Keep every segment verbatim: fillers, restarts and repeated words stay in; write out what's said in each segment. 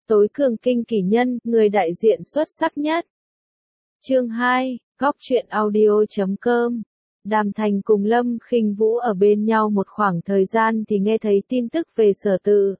tối cường kinh kỷ nhân, người đại diện xuất sắc nhất. Chương hai, góc truyện audio chấm com. Đàm Thành cùng Lâm Khinh Vũ ở bên nhau một khoảng thời gian thì nghe thấy tin tức về Sở Tự.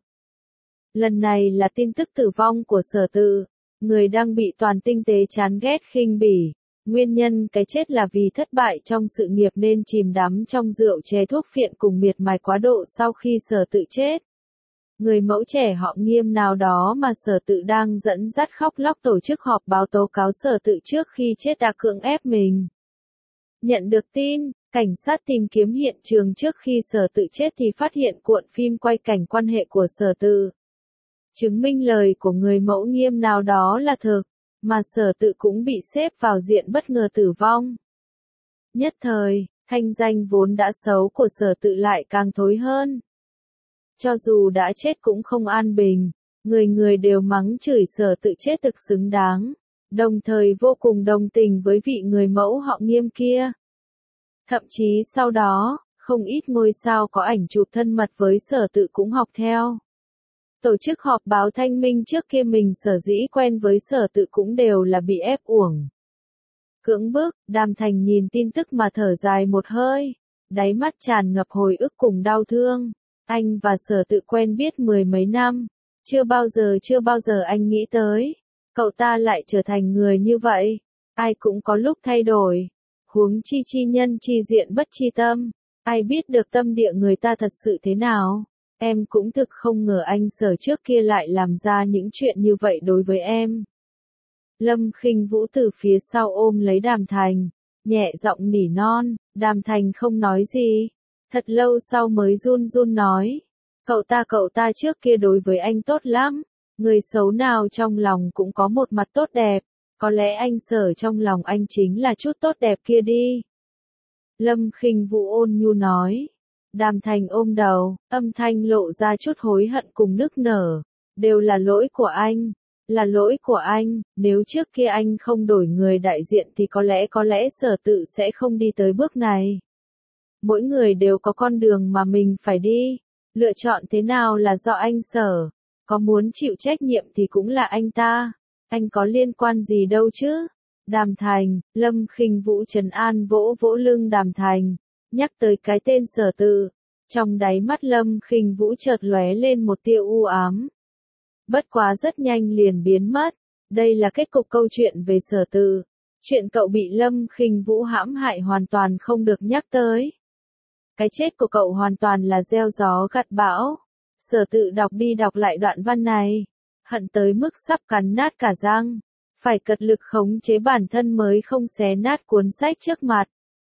Lần này là tin tức tử vong của Sở Tự, người đang bị toàn tinh tế chán ghét khinh bỉ. Nguyên nhân cái chết là vì thất bại trong sự nghiệp nên chìm đắm trong rượu chè thuốc phiện cùng miệt mài quá độ sau khi Sở Tự chết. Người mẫu trẻ họ Nghiêm nào đó mà Sở Tự đang dẫn dắt khóc lóc tổ chức họp báo tố cáo Sở Tự trước khi chết đã cưỡng ép mình. Nhận được tin, cảnh sát tìm kiếm hiện trường trước khi Sở Tự chết thì phát hiện cuộn phim quay cảnh quan hệ của Sở Tự. Chứng minh lời của người mẫu Nghiêm nào đó là thực, mà Sở Tự cũng bị xếp vào diện bất ngờ tử vong. Nhất thời, thanh danh vốn đã xấu của Sở Tự lại càng thối hơn. Cho dù đã chết cũng không an bình, người người đều mắng chửi Sở Tự chết thực xứng đáng, đồng thời vô cùng đồng tình với vị người mẫu họ Nghiêm kia. Thậm chí sau đó, không ít ngôi sao có ảnh chụp thân mật với Sở Tự cũng học theo. Tổ chức họp báo thanh minh trước kia mình sở dĩ quen với Sở Tự cũng đều là bị ép uổng. Cưỡng bức, Đàm Thành nhìn tin tức mà thở dài một hơi, đáy mắt tràn ngập hồi ức cùng đau thương. Anh và Sở Tự quen biết mười mấy năm, chưa bao giờ chưa bao giờ anh nghĩ tới, cậu ta lại trở thành người như vậy. Ai cũng có lúc thay đổi, huống chi chi nhân chi diện bất chi tâm, ai biết được tâm địa người ta thật sự thế nào. Em cũng thực không ngờ anh Sở trước kia lại làm ra những chuyện như vậy đối với em. Lâm Khinh Vũ từ phía sau ôm lấy Đàm Thành, nhẹ giọng nỉ non. Đàm Thành không nói gì, thật lâu sau mới run run nói, cậu ta cậu ta trước kia đối với anh tốt lắm, người xấu nào trong lòng cũng có một mặt tốt đẹp, có lẽ anh Sở trong lòng anh chính là chút tốt đẹp kia đi. Lâm Khinh Vũ ôn nhu nói. Đàm Thành ôm đầu, âm thanh lộ ra chút hối hận cùng nức nở, đều là lỗi của anh, là lỗi của anh, nếu trước kia anh không đổi người đại diện thì có lẽ có lẽ Sở Tự sẽ không đi tới bước này. Mỗi người đều có con đường mà mình phải đi, lựa chọn thế nào là do anh Sở, có muốn chịu trách nhiệm thì cũng là anh ta, anh có liên quan gì đâu chứ. Đàm Thành, Lâm Khinh Vũ trấn an vỗ vỗ lưng Đàm Thành, nhắc tới cái tên Sở Tự, trong đáy mắt Lâm Khinh Vũ chợt lóe lên một tia u ám. Bất quá rất nhanh liền biến mất, đây là kết cục câu chuyện về Sở Tự, chuyện cậu bị Lâm Khinh Vũ hãm hại hoàn toàn không được nhắc tới. Cái chết của cậu hoàn toàn là gieo gió gặt bão. Sở Tự đọc đi đọc lại đoạn văn này, hận tới mức sắp cắn nát cả răng, phải cật lực khống chế bản thân mới không xé nát cuốn sách trước mặt.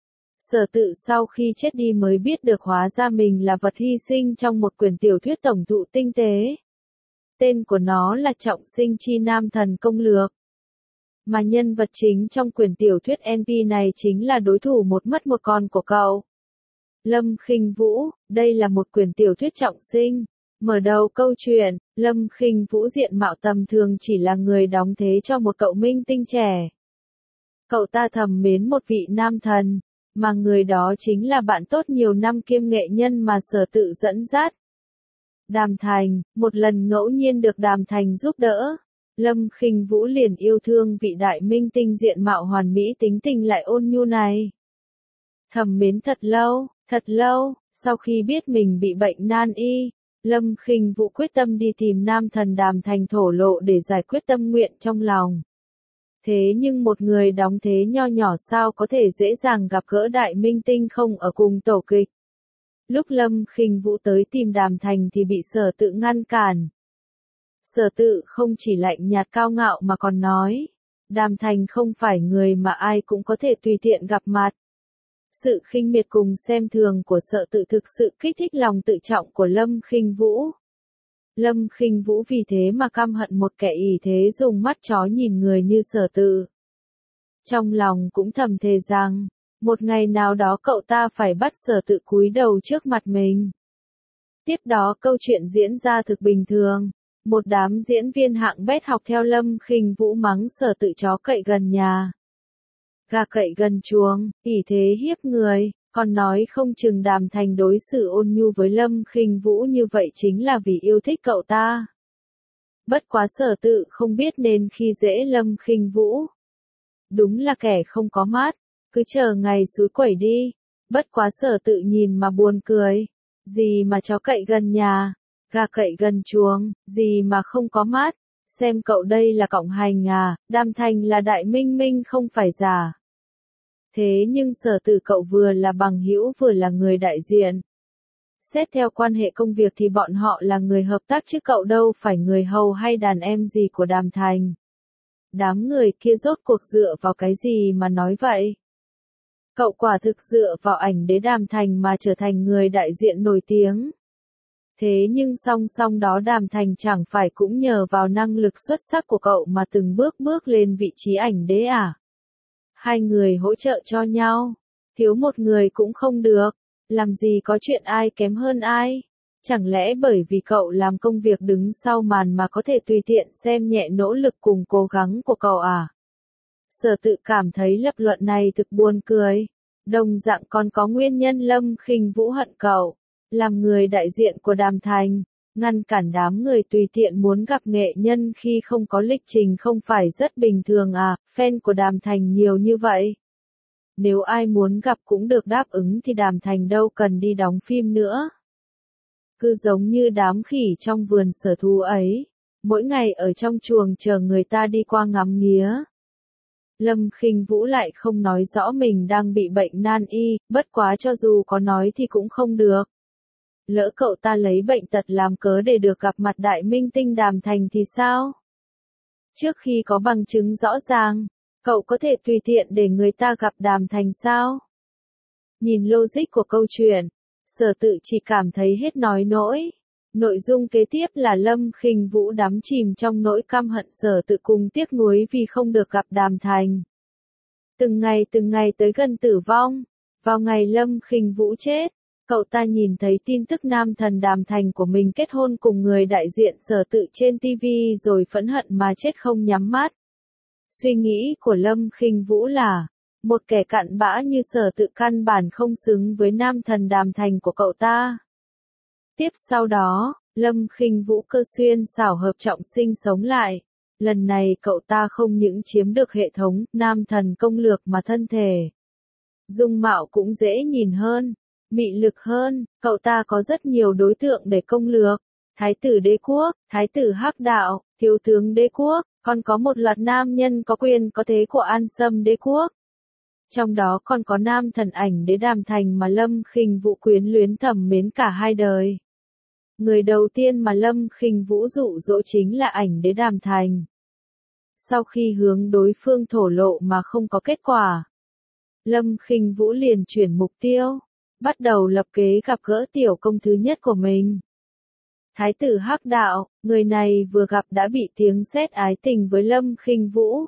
Sở Tự sau khi chết đi mới biết được hóa ra mình là vật hy sinh trong một quyển tiểu thuyết tổng thụ tinh tế. Tên của nó là Trọng Sinh Chi Nam Thần Công Lược. Mà nhân vật chính trong quyển tiểu thuyết en pê này chính là đối thủ một mất một còn của cậu. Lâm Khinh Vũ, đây là một quyển tiểu thuyết trọng sinh. Mở đầu câu chuyện, Lâm Khinh Vũ diện mạo tầm thường chỉ là người đóng thế cho một cậu minh tinh trẻ. Cậu ta thầm mến một vị nam thần, mà người đó chính là bạn tốt nhiều năm kiêm nghệ nhân mà Sở Tự dẫn dắt. Đàm Thành, một lần ngẫu nhiên được Đàm Thành giúp đỡ, Lâm Khinh Vũ liền yêu thương vị đại minh tinh diện mạo hoàn mỹ tính tình lại ôn nhu này. Thầm mến thật lâu, thật lâu, sau khi biết mình bị bệnh nan y, Lâm Khinh Vũ quyết tâm đi tìm nam thần Đàm Thành thổ lộ để giải quyết tâm nguyện trong lòng. Thế nhưng một người đóng thế nho nhỏ sao có thể dễ dàng gặp gỡ đại minh tinh không ở cùng tổ kịch. Lúc Lâm Khinh Vũ tới tìm Đàm Thành thì bị Sở Tự ngăn cản. Sở Tự không chỉ lạnh nhạt cao ngạo mà còn nói, Đàm Thành không phải người mà ai cũng có thể tùy tiện gặp mặt. Sự khinh miệt cùng xem thường của Sở Tự thực sự kích thích lòng tự trọng của Lâm Khinh Vũ. Lâm Khinh Vũ vì thế mà căm hận một kẻ ỷ thế dùng mắt chó nhìn người như Sở Tự. Trong lòng cũng thầm thề rằng, một ngày nào đó cậu ta phải bắt Sở Tự cúi đầu trước mặt mình. Tiếp đó câu chuyện diễn ra thực bình thường, một đám diễn viên hạng bét học theo Lâm Khinh Vũ mắng Sở Tự chó cậy gần nhà, gà cậy gần chuồng, ỷ thế hiếp người, còn nói không chừng Đàm Thành đối xử ôn nhu với Lâm Khinh Vũ như vậy chính là vì yêu thích cậu ta. bất quá Sở Tự không biết nên khi dễ Lâm Khinh Vũ. Đúng là kẻ không có mắt, cứ chờ ngày suối quẩy đi. Bất quá Sở Tự nhìn mà buồn cười, gì mà chó cậy gần nhà, gà cậy gần chuồng, gì mà không có mắt, xem cậu đây là cộng hành à, Đàm Thành là đại minh minh không phải giả. Thế nhưng Sở Tự cậu vừa là bằng hữu vừa là người đại diện. Xét theo quan hệ công việc thì bọn họ là người hợp tác chứ cậu đâu phải người hầu hay đàn em gì của Đàm Thành. Đám người kia rốt cuộc dựa vào cái gì mà nói vậy? Cậu quả thực dựa vào ảnh đế Đàm Thành mà trở thành người đại diện nổi tiếng. Thế nhưng song song đó Đàm Thành chẳng phải cũng nhờ vào năng lực xuất sắc của cậu mà từng bước bước lên vị trí ảnh đế à? Hai người hỗ trợ cho nhau, thiếu một người cũng không được, làm gì có chuyện ai kém hơn ai. Chẳng lẽ bởi vì cậu làm công việc đứng sau màn mà có thể tùy tiện xem nhẹ nỗ lực cùng cố gắng của cậu à? Sở Tự cảm thấy lập luận này thực buồn cười. Đồng dạng còn có nguyên nhân Lâm Khinh Vũ hận cậu. Làm người đại diện của Đàm Thành, ngăn cản đám người tùy tiện muốn gặp nghệ nhân khi không có lịch trình không phải rất bình thường à, fan của Đàm Thành nhiều như vậy. Nếu ai muốn gặp cũng được đáp ứng thì Đàm Thành đâu cần đi đóng phim nữa. Cứ giống như đám khỉ trong vườn sở thú ấy, mỗi ngày ở trong chuồng chờ người ta đi qua ngắm nghía. Lâm Khinh Vũ lại không nói rõ mình đang bị bệnh nan y, bất quá cho dù có nói thì cũng không được. Lỡ cậu ta lấy bệnh tật làm cớ để được gặp mặt đại minh tinh Đàm Thành thì sao? Trước khi có bằng chứng rõ ràng, cậu có thể tùy tiện để người ta gặp Đàm Thành sao? Nhìn logic của câu chuyện, Sở Tự chỉ cảm thấy hết nói nỗi. Nội dung kế tiếp là Lâm Khinh Vũ đắm chìm trong nỗi căm hận Sở Tự cùng tiếc nuối vì không được gặp Đàm Thành. Từng ngày từng ngày tới gần tử vong, vào ngày Lâm Khinh Vũ chết, cậu ta nhìn thấy tin tức nam thần Đàm Thành của mình kết hôn cùng người đại diện Sở Tự trên ti vi rồi phẫn hận mà chết không nhắm mắt. Suy nghĩ của Lâm Khinh Vũ là, một kẻ cặn bã như Sở Tự căn bản không xứng với nam thần Đàm Thành của cậu ta. Tiếp sau đó, Lâm Khinh Vũ cơ xuyên xảo hợp trọng sinh sống lại. Lần này cậu ta không những chiếm được hệ thống nam thần công lược mà thân thể. Dung mạo cũng dễ nhìn hơn, mị lực hơn, cậu ta có rất nhiều đối tượng để công lược. Thái tử đế quốc, thái tử hắc đạo, thiếu tướng đế quốc, còn có một loạt nam nhân có quyền có thế của An Sâm đế quốc. Trong đó còn có nam thần ảnh đế Đàm Thành mà Lâm Khinh Vũ quyến luyến thầm mến cả hai đời. Người đầu tiên mà Lâm Khinh Vũ dụ dỗ chính là ảnh đế Đàm Thành. Sau khi hướng đối phương thổ lộ mà không có kết quả, Lâm Khinh Vũ liền chuyển mục tiêu, bắt đầu lập kế gặp gỡ tiểu công thứ nhất của mình. Thái tử hắc đạo, người này vừa gặp đã bị tiếng sét ái tình với Lâm Khinh Vũ.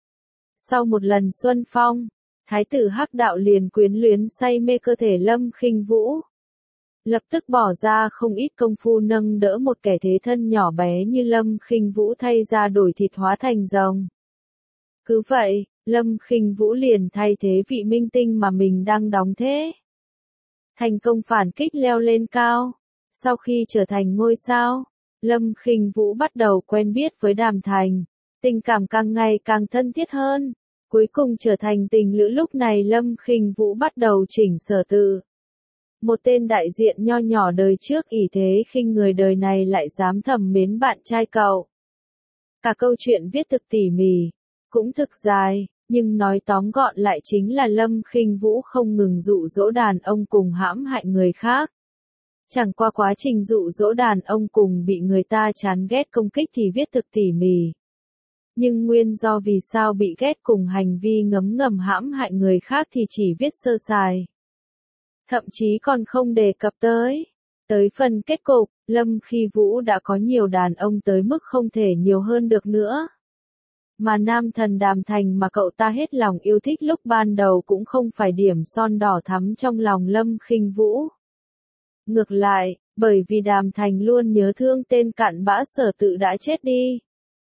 Sau một lần xuân phong, Thái tử hắc đạo liền quyến luyến say mê cơ thể Lâm Khinh Vũ. Lập tức bỏ ra không ít công phu nâng đỡ một kẻ thế thân nhỏ bé như Lâm Khinh Vũ thay ra đổi thịt hóa thành rồng. Cứ vậy, Lâm Khinh Vũ liền thay thế vị minh tinh mà mình đang đóng thế. Thành công phản kích leo lên cao. Sau khi trở thành ngôi sao, Lâm Khinh Vũ bắt đầu quen biết với Đàm Thành. Tình cảm càng ngày càng thân thiết hơn. Cuối cùng trở thành tình lữ. Lúc này Lâm Khinh Vũ bắt đầu chỉnh Sở Tự. Một tên đại diện nho nhỏ đời trước ỷ thế khinh người đời này lại dám thầm mến bạn trai cậu. Cả câu chuyện viết thực tỉ mỉ, cũng thực dài, nhưng nói tóm gọn lại chính là Lâm Khinh Vũ không ngừng dụ dỗ đàn ông cùng hãm hại người khác. Chẳng qua quá trình dụ dỗ đàn ông cùng bị người ta chán ghét công kích thì viết thực tỉ mỉ. Nhưng nguyên do vì sao bị ghét cùng hành vi ngấm ngầm hãm hại người khác thì chỉ viết sơ sài. Thậm chí còn không đề cập tới. Tới phần kết cục, Lâm Khinh Vũ đã có nhiều đàn ông tới mức không thể nhiều hơn được nữa. Mà nam thần Đàm Thành mà cậu ta hết lòng yêu thích lúc ban đầu cũng không phải điểm son đỏ thắm trong lòng Lâm Khinh Vũ. Ngược lại, bởi vì Đàm Thành luôn nhớ thương tên cặn bã Sở Tự đã chết đi.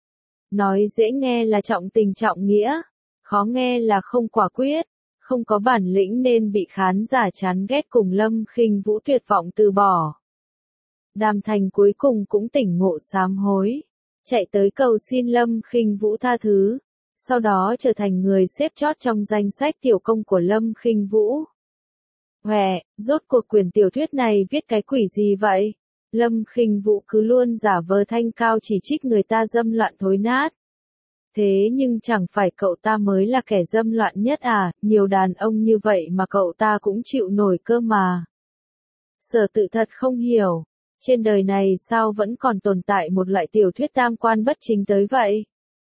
Nói dễ nghe là trọng tình trọng nghĩa, khó nghe là không quả quyết, không có bản lĩnh nên bị khán giả chán ghét cùng Lâm Khinh Vũ tuyệt vọng từ bỏ. Đàm Thành cuối cùng cũng tỉnh ngộ sám hối. chạy tới cầu xin Lâm Khinh Vũ tha thứ, sau đó trở thành người xếp chót trong danh sách tiểu công của Lâm Khinh Vũ. Hòe, rốt cuộc quyển tiểu thuyết này viết cái quỷ gì vậy? Lâm Khinh Vũ cứ luôn giả vờ thanh cao chỉ trích người ta dâm loạn thối nát. Thế nhưng chẳng phải cậu ta mới là kẻ dâm loạn nhất à, nhiều đàn ông như vậy mà cậu ta cũng chịu nổi cơ mà. Sở Tự thật không hiểu, trên đời này sao vẫn còn tồn tại một loại tiểu thuyết tam quan bất chính tới vậy?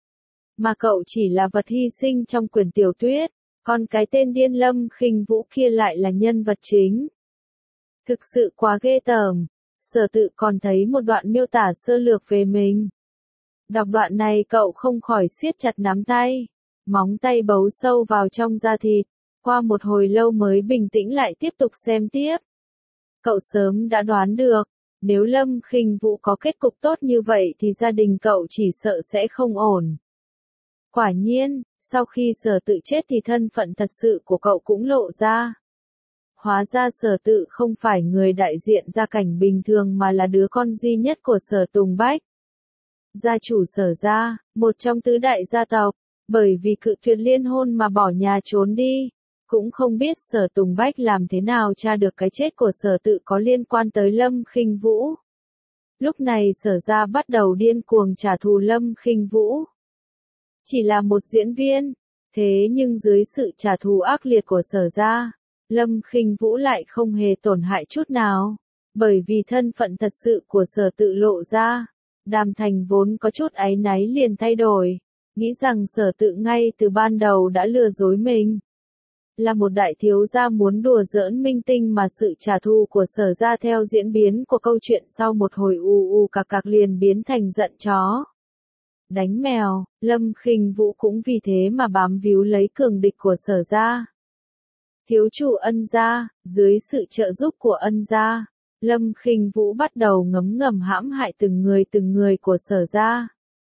Mà cậu chỉ là vật hy sinh trong quyển tiểu thuyết, còn cái tên điên Lâm Khinh Vũ kia lại là nhân vật chính. Thực sự quá ghê tởm. Sở Tự còn thấy một đoạn miêu tả sơ lược về mình. Đọc đoạn này cậu không khỏi siết chặt nắm tay, móng tay bấu sâu vào trong da thịt, qua một hồi lâu mới bình tĩnh lại tiếp tục xem tiếp. Cậu sớm đã đoán được, nếu Lâm Khinh Vũ có kết cục tốt như vậy thì gia đình cậu chỉ sợ sẽ không ổn. Quả nhiên, sau khi Sở Tự chết thì thân phận thật sự của cậu cũng lộ ra. Hóa ra Sở Tự không phải người đại diện gia cảnh bình thường mà là đứa con duy nhất của Sở Tùng Bách. Gia chủ Sở gia, một trong tứ đại gia tộc, bởi vì cự tuyệt liên hôn mà bỏ nhà trốn đi. Cũng không biết Sở Tùng Bách làm thế nào tra được cái chết của Sở Tự có liên quan tới Lâm Khinh Vũ. Lúc này Sở gia bắt đầu điên cuồng trả thù Lâm Khinh Vũ. Chỉ là một diễn viên, thế nhưng dưới sự trả thù ác liệt của Sở gia, Lâm Khinh Vũ lại không hề tổn hại chút nào, bởi vì thân phận thật sự của Sở Tự lộ ra. Đàm Thành vốn có chút áy náy liền thay đổi, nghĩ rằng Sở Tự ngay từ ban đầu đã lừa dối mình. Là một đại thiếu gia muốn đùa giỡn minh tinh mà sự trả thù của Sở gia theo diễn biến của câu chuyện sau một hồi u u cạc cạc liền biến thành giận chó. Đánh mèo, Lâm Khinh Vũ cũng vì thế mà bám víu lấy cường địch của Sở gia. Thiếu chủ Ân gia, dưới sự trợ giúp của Ân gia, Lâm Khinh Vũ bắt đầu ngấm ngầm hãm hại từng người từng người của Sở gia.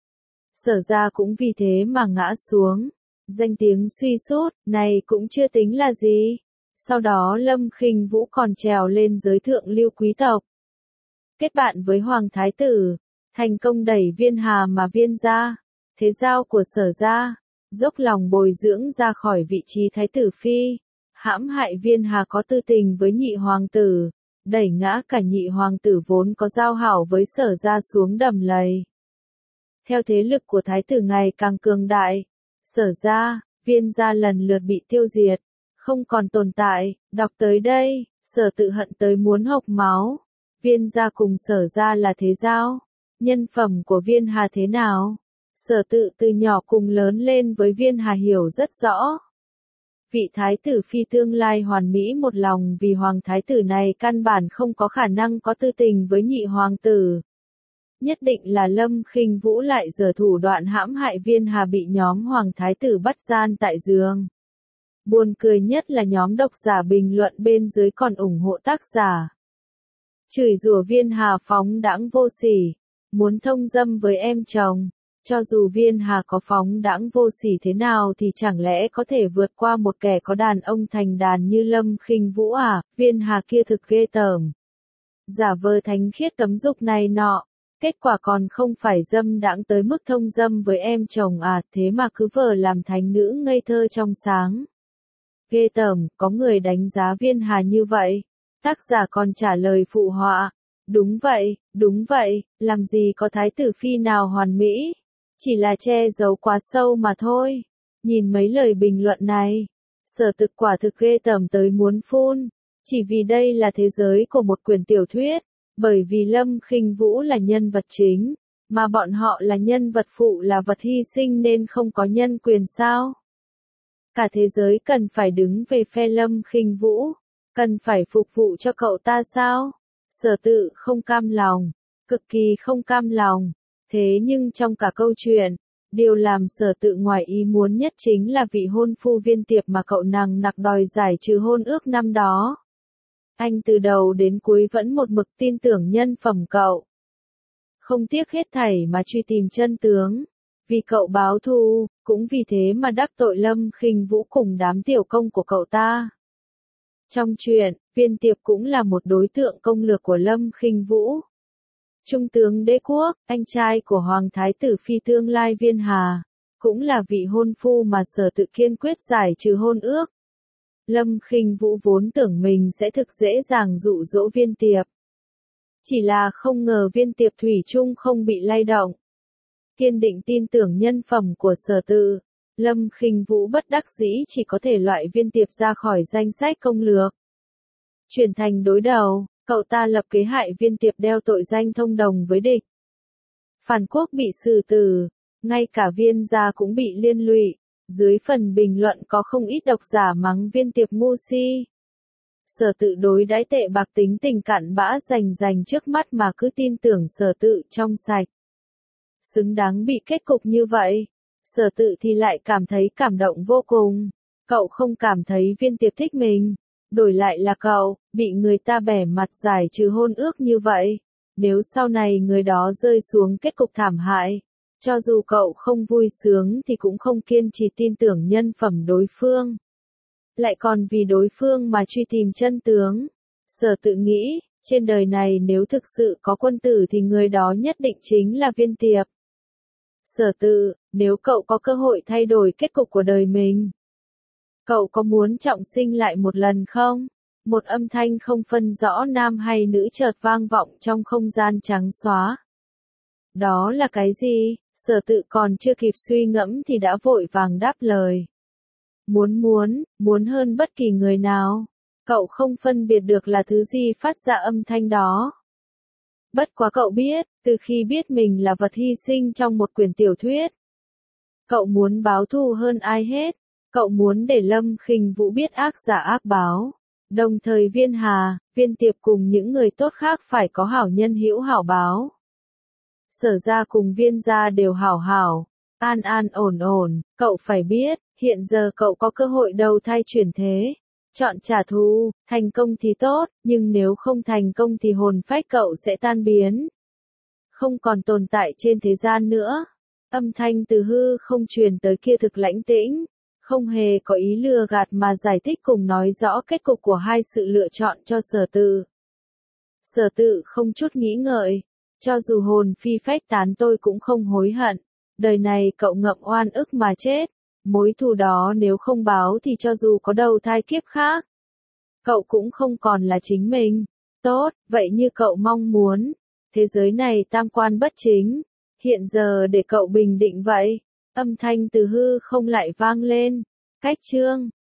Sở gia cũng vì thế mà ngã xuống, danh tiếng suy sút, này cũng chưa tính là gì. Sau đó Lâm Khinh Vũ còn trèo lên giới thượng lưu quý tộc. Kết bạn với Hoàng Thái Tử, thành công đẩy Viên Hà mà Viên gia, thế giao của Sở gia, dốc lòng bồi dưỡng ra khỏi vị trí Thái Tử Phi. Hãm hại Viên Hà có tư tình với nhị hoàng tử, đẩy ngã cả nhị hoàng tử vốn có giao hảo với Sở gia xuống đầm lầy. Theo thế lực của Thái tử ngày càng cường đại, Sở gia, Viên gia lần lượt bị tiêu diệt, không còn tồn tại. Đọc tới đây, Sở Tự hận tới muốn hộc máu. Viên gia cùng Sở gia là thế giao, nhân phẩm của Viên Hà thế nào? Sở Tự từ nhỏ cùng lớn lên với Viên Hà hiểu rất rõ. Vị Thái tử Phi tương lai hoàn mỹ một lòng vì Hoàng Thái tử này căn bản không có khả năng có tư tình với nhị hoàng tử. Nhất định là Lâm Khinh Vũ lại giở thủ đoạn hãm hại Viên Hà bị nhóm Hoàng Thái tử bắt gian tại giường. Buồn cười nhất là nhóm độc giả bình luận bên dưới còn ủng hộ tác giả. Chửi rủa Viên Hà phóng đãng vô sỉ, muốn thông dâm với em chồng. Cho dù Viên Hà có phóng đãng vô sỉ thế nào thì chẳng lẽ có thể vượt qua một kẻ có đàn ông thành đàn như Lâm Khinh Vũ à? Viên Hà kia thực ghê tởm. Giả vờ thánh khiết cấm dục này nọ, kết quả còn không phải dâm đãng tới mức thông dâm với em chồng à, thế mà cứ vờ làm thánh nữ ngây thơ trong sáng. Ghê tởm, có người đánh giá Viên Hà như vậy. Tác giả còn trả lời phụ họa. Đúng vậy, đúng vậy, làm gì có Thái tử Phi nào hoàn mỹ. Chỉ là che giấu quá sâu mà thôi. Nhìn mấy lời bình luận này, Sở Tự quả thực ghê tởm tới muốn phun. Chỉ vì đây là thế giới của một quyển tiểu thuyết, bởi vì Lâm Khinh Vũ là nhân vật chính, mà bọn họ là nhân vật phụ là vật hy sinh nên không có nhân quyền sao? Cả thế giới cần phải đứng về phe Lâm Khinh Vũ, cần phải phục vụ cho cậu ta sao? Sở Tự không cam lòng, cực kỳ không cam lòng. Thế nhưng trong cả câu chuyện, điều làm Sở Tự ngoài ý muốn nhất chính là vị hôn phu Viên Tiệp mà cậu nàng nặc đòi giải trừ hôn ước năm đó. Anh từ đầu đến cuối vẫn một mực tin tưởng nhân phẩm cậu. Không tiếc hết thảy mà truy tìm chân tướng. Vì cậu báo thù, cũng vì thế mà đắc tội Lâm Khinh Vũ cùng đám tiểu công của cậu ta. Trong chuyện, Viên Tiệp cũng là một đối tượng công lược của Lâm Khinh Vũ. Trung tướng Đế Quốc, anh trai của Hoàng Thái tử Phi tương lai Viên Hà, cũng là vị hôn phu mà Sở Tự kiên quyết giải trừ hôn ước. Lâm Khinh Vũ vốn tưởng mình sẽ thực dễ dàng dụ dỗ Viên Tiệp. Chỉ là không ngờ Viên Tiệp thủy chung không bị lay động. Kiên định tin tưởng nhân phẩm của Sở Tự, Lâm Khinh Vũ bất đắc dĩ chỉ có thể loại Viên Tiệp ra khỏi danh sách công lược. Chuyển thành đối đầu, cậu ta lập kế hại Viên Tiệp đeo tội danh thông đồng với địch. Phản quốc bị xử tử, ngay cả Viên gia cũng bị liên lụy. Dưới phần bình luận có không ít độc giả mắng Viên Tiệp ngu si. Sở Tự đối đãi tệ bạc tính tình cặn bã rành rành trước mắt mà cứ tin tưởng Sở Tự trong sạch. Xứng đáng bị kết cục như vậy. Sở Tự thì lại cảm thấy cảm động vô cùng. Cậu không cảm thấy Viên Tiệp thích mình. Đổi lại là cậu, bị người ta bẻ mặt giải trừ hôn ước như vậy. Nếu sau này người đó rơi xuống kết cục thảm hại, cho dù cậu không vui sướng thì cũng không kiên trì tin tưởng nhân phẩm đối phương. Lại còn vì đối phương mà truy tìm chân tướng. Sở Tự nghĩ, trên đời này nếu thực sự có quân tử thì người đó nhất định chính là Viên Tiệp. Sở Tự, nếu cậu có cơ hội thay đổi kết cục của đời mình, cậu có muốn trọng sinh lại một lần không? Một âm thanh không phân rõ nam hay nữ chợt vang vọng trong không gian trắng xóa. Đó là cái gì? Sở Tự còn chưa kịp suy ngẫm thì đã vội vàng đáp lời. Muốn muốn, muốn hơn bất kỳ người nào. Cậu không phân biệt được là thứ gì phát ra âm thanh đó. Bất quá cậu biết, từ khi biết mình là vật hy sinh trong một quyển tiểu thuyết, cậu muốn báo thù hơn ai hết. Cậu muốn để Lâm Khinh Vũ biết ác giả ác báo. Đồng thời Viên Hà, Viên Tiệp cùng những người tốt khác phải có hảo nhân hữu hảo báo. Sở gia cùng Viên gia đều hảo hảo, an an ổn ổn. Cậu phải biết, hiện giờ cậu có cơ hội đầu thai chuyển thế. Chọn trả thù, thành công thì tốt, nhưng nếu không thành công thì hồn phách cậu sẽ tan biến. Không còn tồn tại trên thế gian nữa. Âm thanh từ hư không truyền tới kia thực lãnh tĩnh. Không hề có ý lừa gạt mà giải thích cùng nói rõ kết cục của hai sự lựa chọn cho Sở Tự. Sở Tự không chút nghĩ ngợi. Cho dù hồn phi phách tán tôi cũng không hối hận. Đời này cậu ngậm oan ức mà chết. Mối thù đó nếu không báo thì cho dù có đầu thai kiếp khác, cậu cũng không còn là chính mình. Tốt, vậy như cậu mong muốn. Thế giới này tam quan bất chính. Hiện giờ để cậu bình định vậy. Âm thanh từ hư không lại vang lên. Cách chương